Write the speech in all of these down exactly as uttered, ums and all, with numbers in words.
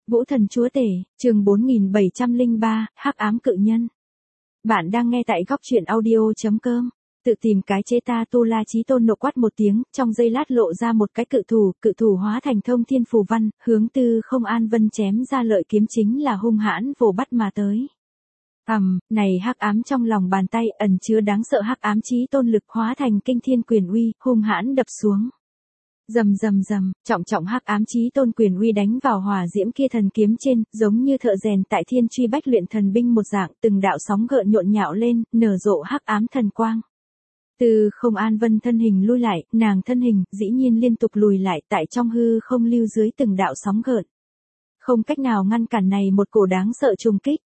Vũ thần chúa tể, chương bốn nghìn bảy trăm lẻ ba, hắc ám cự nhân. Bạn đang nghe tại góc truyện audio.com. Tự tìm cái chế ta Tu La Chí Tôn nộ quát một tiếng, trong giây lát lộ ra một cái cự thủ, cự thủ hóa thành thông thiên phù văn, hướng Tư Không An Vân chém ra lợi kiếm chính là hung hãn vồ bắt mà tới. Ầm, um, này hắc ám trong lòng bàn tay ẩn chứa đáng sợ hắc ám chí tôn lực hóa thành kinh thiên quyền uy, hung hãn đập xuống. Rầm rầm rầm, trọng trọng hắc ám chí tôn quyền uy đánh vào hỏa diễm kia thần kiếm trên, giống như thợ rèn tại thiên truy bách luyện thần binh một dạng, từng đạo sóng gợn nhộn nhạo lên, nở rộ hắc ám thần quang. Từ Không An Vân thân hình lui lại, nàng thân hình dĩ nhiên liên tục lùi lại tại trong hư không lưu dưới từng đạo sóng gợn. Không cách nào ngăn cản này một cổ đáng sợ trùng kích.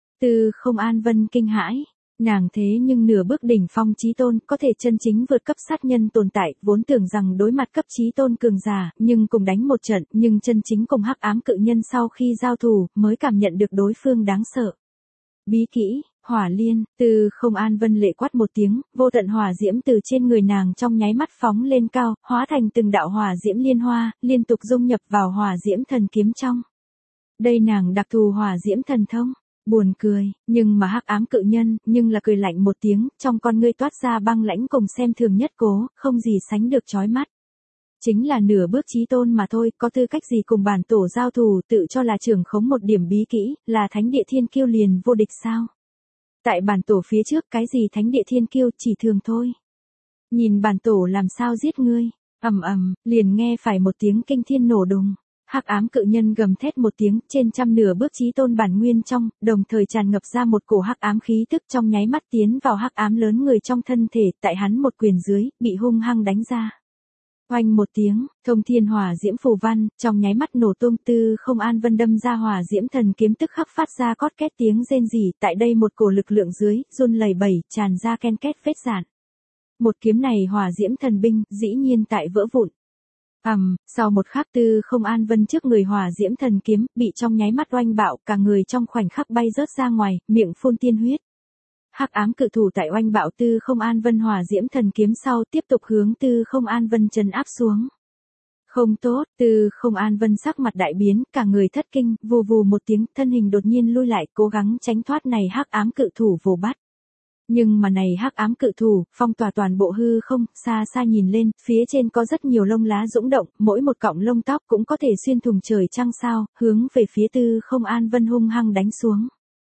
Từ Không An Vân kinh hãi. Nàng thế nhưng nửa bước đỉnh phong chí tôn, có thể chân chính vượt cấp sát nhân tồn tại, vốn tưởng rằng đối mặt cấp chí tôn cường giả, nhưng cùng đánh một trận, nhưng chân chính cùng hắc ám cự nhân sau khi giao thủ, mới cảm nhận được đối phương đáng sợ. Bí kỹ, hỏa liên, Từ Không An Vân lệ quát một tiếng, vô tận hỏa diễm từ trên người nàng trong nháy mắt phóng lên cao, hóa thành từng đạo hỏa diễm liên hoa, liên tục dung nhập vào hỏa diễm thần kiếm trong. Đây nàng đặc thù hỏa diễm thần thông. Buồn cười, nhưng mà hắc ám cự nhân, nhưng là cười lạnh một tiếng, trong con ngươi toát ra băng lãnh cùng xem thường nhất cố, không gì sánh được chói mắt. Chính là nửa bước chí tôn mà thôi, có tư cách gì cùng bản tổ giao thủ, tự cho là trưởng khống một điểm bí kỹ, là thánh địa thiên kiêu liền vô địch sao? Tại bản tổ phía trước cái gì thánh địa thiên kiêu chỉ thường thôi. Nhìn bản tổ làm sao giết ngươi, ầm ầm, liền nghe phải một tiếng kinh thiên nổ đùng. Hắc ám cự nhân gầm thét một tiếng, trên trăm nửa bước chí tôn bản nguyên trong, đồng thời tràn ngập ra một cổ hắc ám khí tức trong nháy mắt tiến vào hắc ám lớn người trong thân thể, tại hắn một quyền dưới, bị hung hăng đánh ra. Oanh một tiếng, thông thiên hỏa diễm phù văn, trong nháy mắt nổ tung. Tư Không An Vân đâm ra hỏa diễm thần kiếm tức khắc phát ra cót két tiếng rên rỉ, tại đây một cổ lực lượng dưới, run lẩy bẩy, tràn ra ken két vết rạn. Một kiếm này hỏa diễm thần binh, dĩ nhiên tại vỡ vụn. Ầm, um, sau một khắc Tư Không An Vân trước người hỏa diễm thần kiếm, bị trong nháy mắt oanh bạo, cả người trong khoảnh khắc bay rớt ra ngoài, miệng phun tiên huyết. Hắc ám cự thủ tại oanh bạo Tư Không An Vân hỏa diễm thần kiếm sau, tiếp tục hướng Tư Không An Vân trấn áp xuống. Không tốt, Tư Không An Vân sắc mặt đại biến, cả người thất kinh, vù vù một tiếng, thân hình đột nhiên lui lại, cố gắng tránh thoát này hắc ám cự thủ vồ bắt. Nhưng mà này hắc ám cự thủ, phong tỏa toàn bộ hư không, xa xa nhìn lên, phía trên có rất nhiều lông lá dũng động, mỗi một cọng lông tóc cũng có thể xuyên thủng trời trăng sao, hướng về phía Tư Không An Vân hung hăng đánh xuống.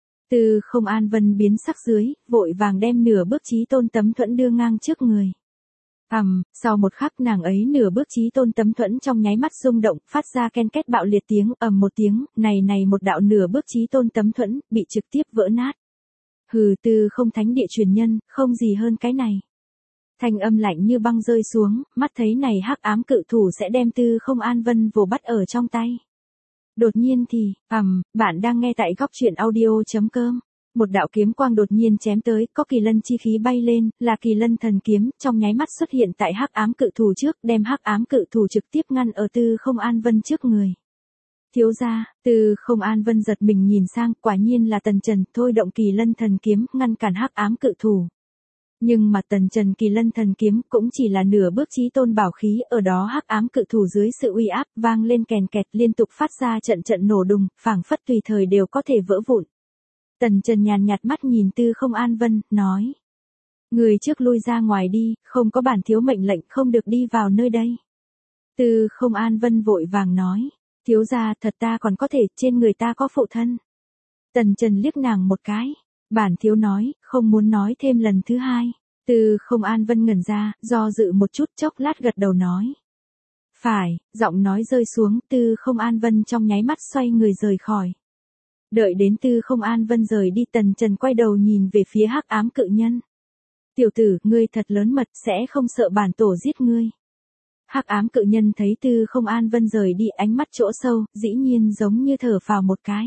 Tư Không An Vân biến sắc dưới, vội vàng đem nửa bước chí tôn tấm thuẫn đưa ngang trước người. Ầm, um, sau một khắc nàng ấy nửa bước chí tôn tấm thuẫn trong nháy mắt rung động, phát ra ken két bạo liệt tiếng, ầm một tiếng, này này một đạo nửa bước chí tôn tấm thuẫn, bị trực tiếp vỡ nát. Hừ, Tư Không thánh địa truyền nhân, không gì hơn cái này. Thanh âm lạnh như băng rơi xuống, mắt thấy này hắc ám cự thủ sẽ đem Tư Không An Vân vồ bắt ở trong tay. Đột nhiên thì, ầm, um, bạn đang nghe tại góc truyện audio.com. Một đạo kiếm quang đột nhiên chém tới, có kỳ lân chi khí bay lên, là kỳ lân thần kiếm, trong nháy mắt xuất hiện tại hắc ám cự thủ trước, đem hắc ám cự thủ trực tiếp ngăn ở Tư Không An Vân trước người. Thiếu gia, Tư Không An Vân giật mình nhìn sang, quả nhiên là Tần Trần, thôi động kỳ lân thần kiếm, ngăn cản hắc ám cự thủ. Nhưng mà Tần Trần kỳ lân thần kiếm cũng chỉ là nửa bước chí tôn bảo khí, ở đó hắc ám cự thủ dưới sự uy áp, vang lên kèn kẹt liên tục phát ra trận trận nổ đùng, phảng phất tùy thời đều có thể vỡ vụn. Tần Trần nhàn nhạt mắt nhìn Tư Không An Vân, nói. Người trước lui ra ngoài đi, không có bản thiếu mệnh lệnh không được đi vào nơi đây. Tư Không An Vân vội vàng nói. Thiếu gia, thật ta còn có thể, trên người ta có phụ thân. Tần Trần liếc nàng một cái. Bản thiếu nói, không muốn nói thêm lần thứ hai. Tư Không An Vân ngẩn ra, do dự một chút, chốc lát gật đầu nói. Phải, giọng nói rơi xuống, Tư Không An Vân trong nháy mắt xoay người rời khỏi. Đợi đến Tư Không An Vân rời đi, Tần Trần quay đầu nhìn về phía hắc ám cự nhân. Tiểu tử, ngươi thật lớn mật, sẽ không sợ bản tổ giết ngươi. Hắc ám cự nhân thấy Tư Không An Vân rời đi, ánh mắt chỗ sâu, dĩ nhiên giống như thở phào một cái.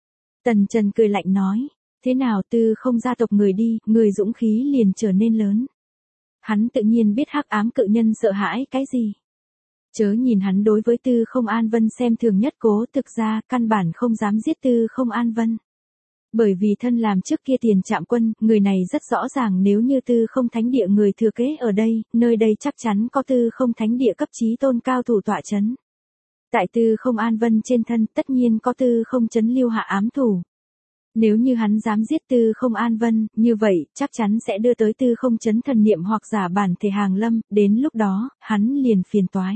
Tần Trần cười lạnh nói, thế nào Tư Không gia tộc người đi, người dũng khí liền trở nên lớn. Hắn tự nhiên biết hắc ám cự nhân sợ hãi cái gì. Chớ nhìn hắn đối với Tư Không An Vân xem thường nhất cố, thực ra căn bản không dám giết Tư Không An Vân. Bởi vì thân làm trước kia tiền trạm quân, người này rất rõ ràng nếu như Tư Không thánh địa người thừa kế ở đây, nơi đây chắc chắn có Tư Không thánh địa cấp chí tôn cao thủ tọa chấn. Tại Tư Không An Vân trên thân tất nhiên có Tư Không Chấn lưu hạ ám thủ. Nếu như hắn dám giết Tư Không An Vân, như vậy, chắc chắn sẽ đưa tới Tư Không Chấn thần niệm hoặc giả bản thể hàng lâm, đến lúc đó, hắn liền phiền toái.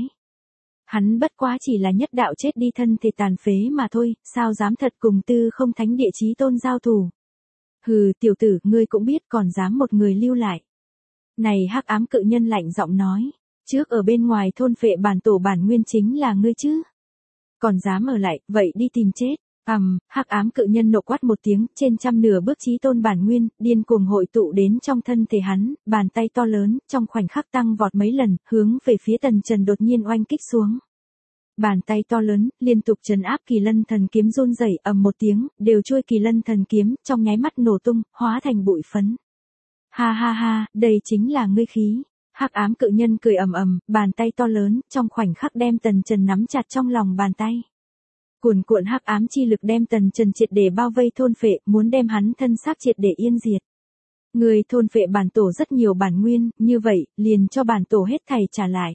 Hắn bất quá chỉ là nhất đạo chết đi thân thể tàn phế mà thôi, sao dám thật cùng Tư Không Thánh Địa Chí Tôn giao thủ. Hừ, tiểu tử, ngươi cũng biết còn dám một người lưu lại. Này hắc ám cự nhân lạnh giọng nói, trước ở bên ngoài thôn phệ bản tổ bản nguyên chính là ngươi chứ. Còn dám ở lại, vậy đi tìm chết. Ầm, um, hắc ám cự nhân nộ quát một tiếng, trên trăm nửa bước chí tôn bản nguyên, điên cuồng hội tụ đến trong thân thể hắn, bàn tay to lớn, trong khoảnh khắc tăng vọt mấy lần, hướng về phía Tần Trần đột nhiên oanh kích xuống. Bàn tay to lớn, liên tục trấn áp Kỳ Lân Thần Kiếm run rẩy ầm một tiếng, đều chui Kỳ Lân Thần Kiếm, trong nháy mắt nổ tung, hóa thành bụi phấn. Ha ha ha, đây chính là ngươi khí. Hắc ám cự nhân cười ầm ầm, bàn tay to lớn, trong khoảnh khắc đem Tần Trần nắm chặt trong lòng bàn tay. Cuồn cuộn hắc ám chi lực đem Tần Trần triệt để bao vây thôn phệ, muốn đem hắn thân xác triệt để yên diệt. Người thôn phệ bản tổ rất nhiều bản nguyên, như vậy, liền cho bản tổ hết thảy trả lại.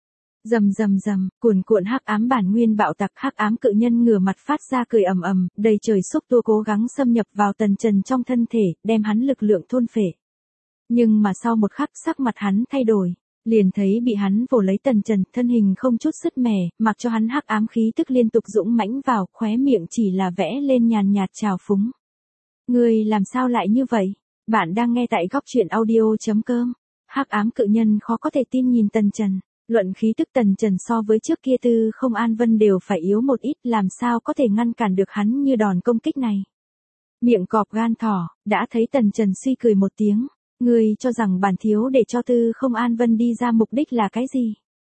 Rầm rầm rầm, cuồn cuộn hắc ám bản nguyên bạo tạc, hắc ám cự nhân ngửa mặt phát ra cười ầm ầm, đầy trời xúc tua cố gắng xâm nhập vào Tần Trần trong thân thể, đem hắn lực lượng thôn phệ. Nhưng mà sau một khắc sắc mặt hắn thay đổi, liền thấy bị hắn vồ lấy Tần Trần, thân hình không chút sứt mẻ, mặc cho hắn hắc ám khí tức liên tục dũng mãnh vào, khóe miệng chỉ là vẽ lên nhàn nhạt trào phúng. Ngươi làm sao lại như vậy? Bạn đang nghe tại góc truyện audio.com. Hắc ám cự nhân khó có thể tin nhìn Tần Trần, luận khí tức Tần Trần so với trước kia Tư Không An Vân đều phải yếu một ít, làm sao có thể ngăn cản được hắn như đòn công kích này. Miệng cọp gan thỏ, đã thấy Tần Trần suy cười một tiếng. Ngươi cho rằng bản thiếu để cho Tư Không An Vân đi ra mục đích là cái gì?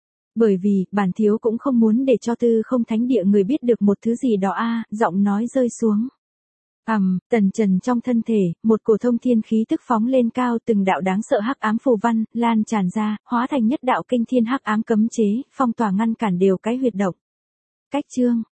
Bởi vì, bản thiếu cũng không muốn để cho Tư Không Thánh Địa người biết được một thứ gì đó a, à, giọng nói rơi xuống. Ầm, um, Tần Trần trong thân thể, một cổ thông thiên khí tức phóng lên cao, từng đạo đáng sợ hắc ám phù văn lan tràn ra, hóa thành nhất đạo kinh thiên hắc ám cấm chế, phong tỏa ngăn cản đều cái huyệt động. Cách chương